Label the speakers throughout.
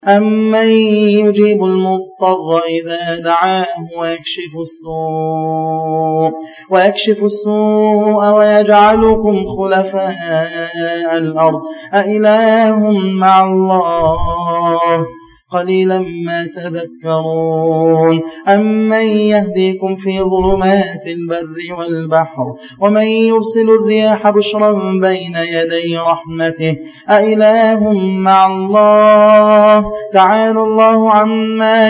Speaker 1: أمن يجيب المضطر إذا دعاه ويكشف السوء ويجعلكم خلفاء الأرض أإله مع الله قليلا ما تذكرون أمن يهديكم في ظلمات البر والبحر ومن يرسل الرياح بشرا بين يدي رحمته أإله مع الله تعالى الله عما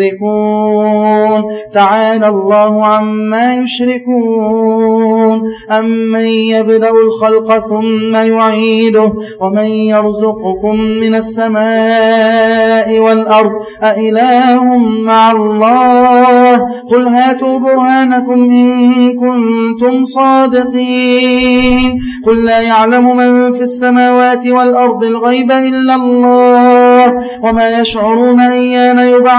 Speaker 1: يشركون أمن يبدأ الخلق ثم يعيده ومن يرزقكم من السماء والأرض أإله مع الله قل هاتوا برهانكم إن كنتم صادقين قل لا يعلم من في السماوات والأرض الغيب إلا الله وما يشعرون أيان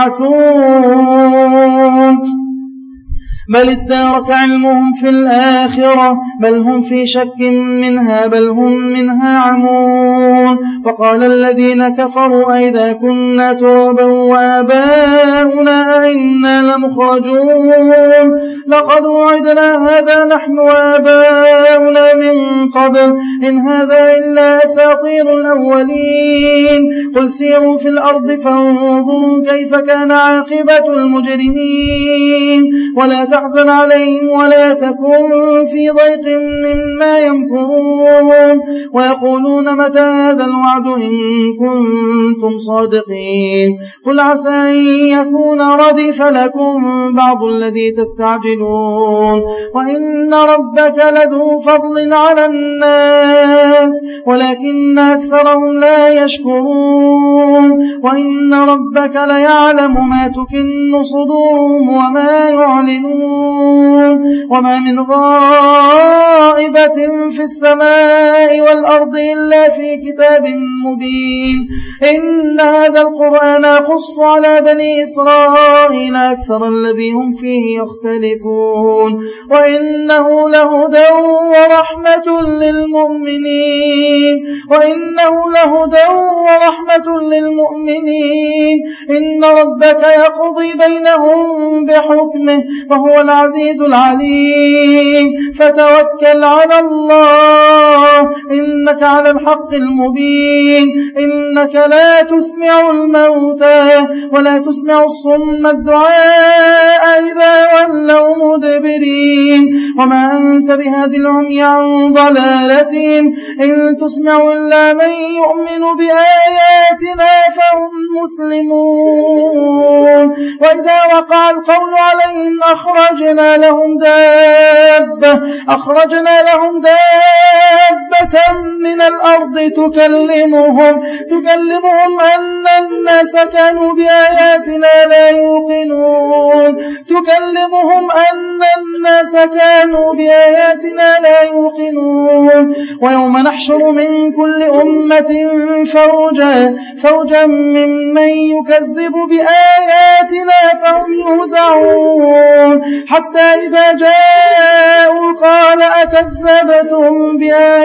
Speaker 1: يبعثون بل ادارك علمهم في الآخرة بل هم في شك منها بل هم منها عمون وقال الذين كفروا أئذا كنا ترابا وآباؤنا أئنا لمخرجون لقد وعدنا هذا نحن وآباؤنا من قبل إن هذا إلا أساطير الأولين قل سيروا في الأرض فانظروا كيف كان عاقبة المجرمين ولا تحزن عليهم ولا تكن في ضيق مما يمكرون ويقولون متى هذا الوعد إن كنتم صادقين قل عسى أن يكون ردف لكم بعض الذي تستعجلون وإن ربك لذو فضل على الناس ولكن أكثرهم لا يشكرون وإن ربك ليعلم ما تكن صدورهم وما يعلنون وما من غائبة في السماء والأرض إلا في كتاب مبين إن هذا القرآن يقص على بني إسرائيل أكثر الذي هم فيه يختلفون وإنه لهدى ورحمة للمؤمنين إن ربك يقضي بينهم بحكمه وهو العزيز العليم فتوكل على الله إنك على الحق المبين إنك لا تسمع الموتى ولا تسمع الصم الدعاء إذا ولوا مدبرين وما أنت بهادي العمي عن ضلالتهم إن تسمع إلا من يؤمن بآياتنا فهم مسلمون وإذا وقع القول عليهم أخرجنا لهم دابة من الأرض تكلمهم أن الناس كانوا بآياتنا لا يوقنون ويوم نحشر من كل أمة فوجا ممن يكذب بآياتنا فهم يوزعون حتى إذا جاءوا قال أكذبتم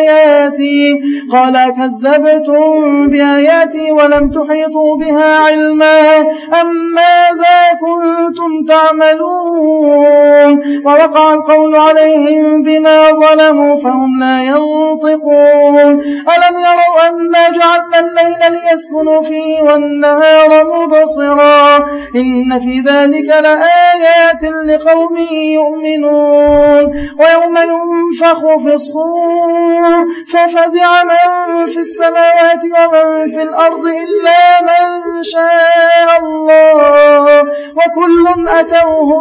Speaker 1: بآياتي ولم تحيطوا بها علما أم ماذا كنتم تعملون ووقع القول عليهم بما ظلموا فهم لا ينطقون ألم يروا أنا جعلنا الليل ليسكنوا فيه والنهار مبصرا إن في ذلك لآيات لقوم يؤمنون ويوم ينفخ في الصور ففزع من في السماوات ومن في الأرض إلا من شاء الله وكل أتوه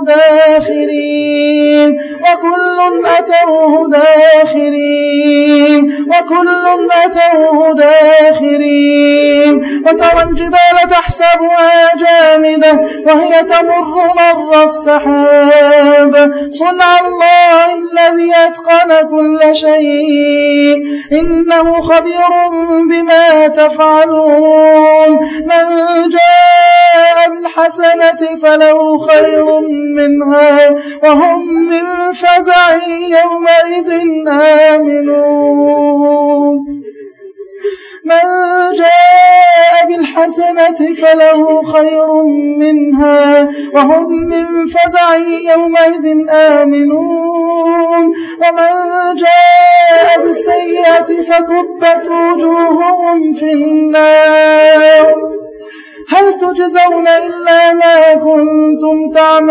Speaker 1: داخرين وترى الجبال تحسبها جامدة وهي تمر مر السحاب صنع الله الذي أتقن كل شيء إنه خبير بما تفعلون من جاء بالحسنة فله خير منها وهم من فزع يومئذ آمنون من جاء بالحسنة فله خير منها وهم من فزع يومئذ آمنون ومن جاء بالسيئة فكبت وجوههم في النار هل تجزون إلا ما كنتم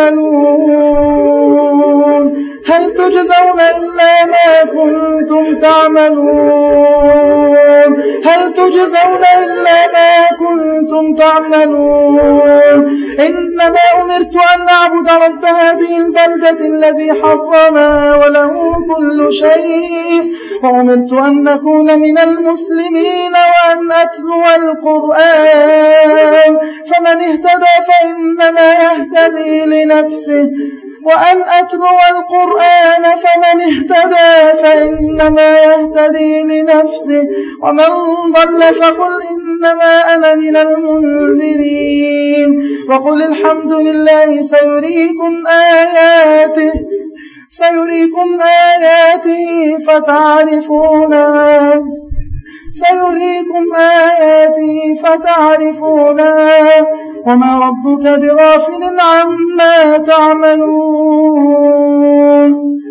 Speaker 1: تعملون هل تجزون إلا ما كنتم تعملون هل تجزون إلا ما كنتم تعملون إنما أمرت أن أعبد رب هذه البلدة الذي حرمها وله كل شيء وأمرت أن أكون من المسلمين وأن أتلو القرآن فمن اهتدى فإنما يهتدي لنفسه وأن أتلو القرآن فمن اهتدى فإنما يهتدي لنفسه ومن ضل فقل إنما أنا من المنذرين وقل الحمد لله سيريكم آياته فتعرفونها وما ربك بغافل عما تعملون